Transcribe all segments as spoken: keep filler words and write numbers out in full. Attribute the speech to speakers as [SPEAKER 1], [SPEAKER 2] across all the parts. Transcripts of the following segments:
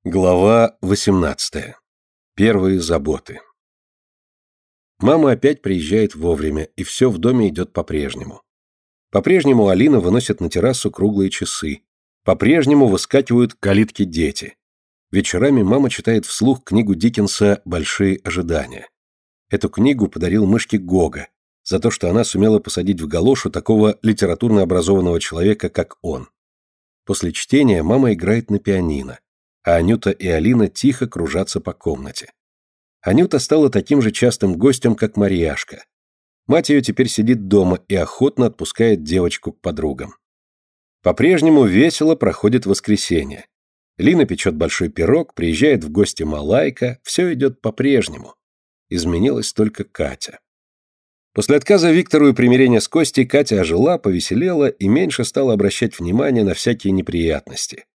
[SPEAKER 1] Глава восемнадцатая. Первые заботы. Мама опять приезжает вовремя, и все в доме идет по-прежнему. По-прежнему Алина выносит на террасу круглые часы. По-прежнему выскакивают к калитке дети. Вечерами мама читает вслух книгу Диккенса «Большие ожидания». Эту книгу подарил мышке Гога за то, что она сумела посадить в галошу такого литературно образованного человека, как он. После чтения мама играет на пианино, а Анюта и Алина тихо кружатся по комнате. Анюта стала таким же частым гостем, как Марьяшка. Мать ее теперь сидит дома и охотно отпускает девочку к подругам. По-прежнему весело проходит воскресенье. Лина печет большой пирог, приезжает в гости Малайка, все идет по-прежнему. Изменилась только Катя. После отказа Виктору и примирения с Костей Катя ожила, повеселела и меньше стала обращать внимание на всякие неприятности.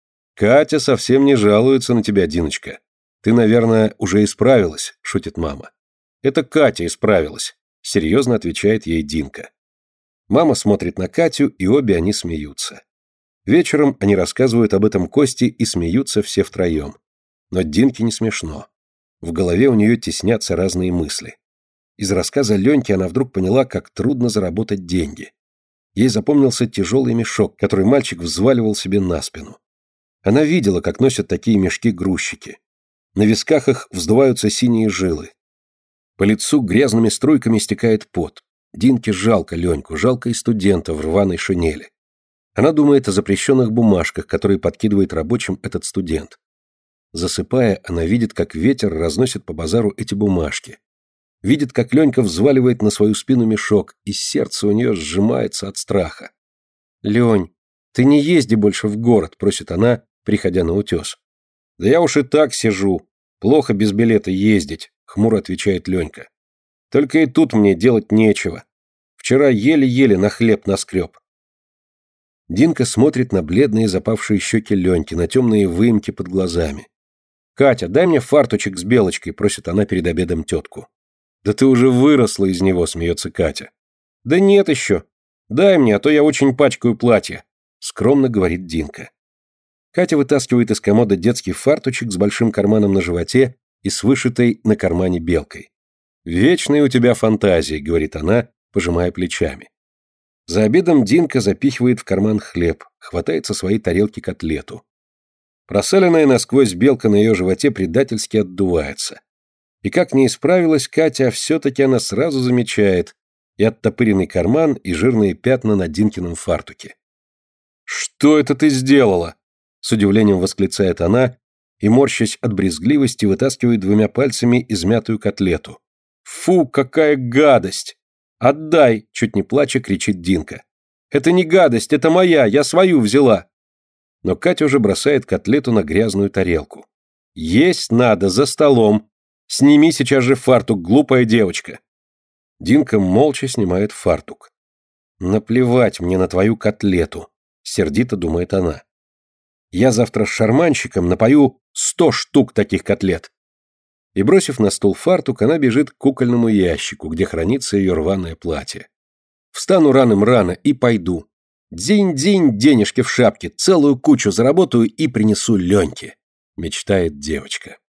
[SPEAKER 1] «Катя совсем не жалуется на тебя, Диночка. Ты, наверное, уже исправилась», — шутит мама. «Это Катя исправилась», — серьезно отвечает ей Динка. Мама смотрит на Катю, и обе они смеются. Вечером они рассказывают об этом Косте и смеются все втроем. Но Динке не смешно. В голове у нее теснятся разные мысли. Из рассказа Леньки она вдруг поняла, как трудно заработать деньги. Ей запомнился тяжелый мешок, который мальчик взваливал себе на спину. Она видела, как носят такие мешки грузчики. На висках их вздуваются синие жилы. По лицу грязными струйками стекает пот. Динке жалко Леньку, жалко и студента в рваной шинели. Она думает о запрещенных бумажках, которые подкидывает рабочим этот студент. Засыпая, она видит, как ветер разносит по базару эти бумажки. Видит, как Ленька взваливает на свою спину мешок, и сердце у нее сжимается от страха. «Лень, ты не езди больше в город», — просит она, приходя на утес. «Да я уж и так сижу. Плохо без билета ездить», — хмуро отвечает Ленька. «Только и тут мне делать нечего. Вчера еле-еле на хлеб наскреб». Динка смотрит на бледные запавшие щеки Леньки, на темные выемки под глазами. «Катя, дай мне фартучек с белочкой», — просит она перед обедом тетку. «Да ты уже выросла из него», — смеется Катя. «Да нет еще. Дай мне, а то я очень пачкаю платье», — скромно говорит Динка. Катя вытаскивает из комода детский фартучек с большим карманом на животе и с вышитой на кармане белкой. «Вечные у тебя фантазии», — говорит она, пожимая плечами. За обедом Динка запихивает в карман хлеб, хватает со своей тарелки котлету. Просаленная насквозь белка на ее животе предательски отдувается. И как не исправилась Катя, все-таки она сразу замечает и оттопыренный карман, и жирные пятна на Динкином фартуке. «Что это ты сделала?» С удивлением восклицает она и, морщась от брезгливости, вытаскивает двумя пальцами измятую котлету. «Фу, какая гадость! Отдай!» — чуть не плача кричит Динка. «Это не гадость, это моя, я свою взяла!» Но Катя уже бросает котлету на грязную тарелку. «Есть надо, за столом! Сними сейчас же фартук, глупая девочка!» Динка молча снимает фартук. «Наплевать мне на твою котлету!» — сердито думает она. «Я завтра с шарманщиком напою сто штук таких котлет!» И, бросив на стол фартук, она бежит к кукольному ящику, где хранится ее рваное платье. «Встану раным-рано и пойду. Дзинь-дзинь, денежки в шапке, целую кучу заработаю и принесу Леньке», — мечтает девочка.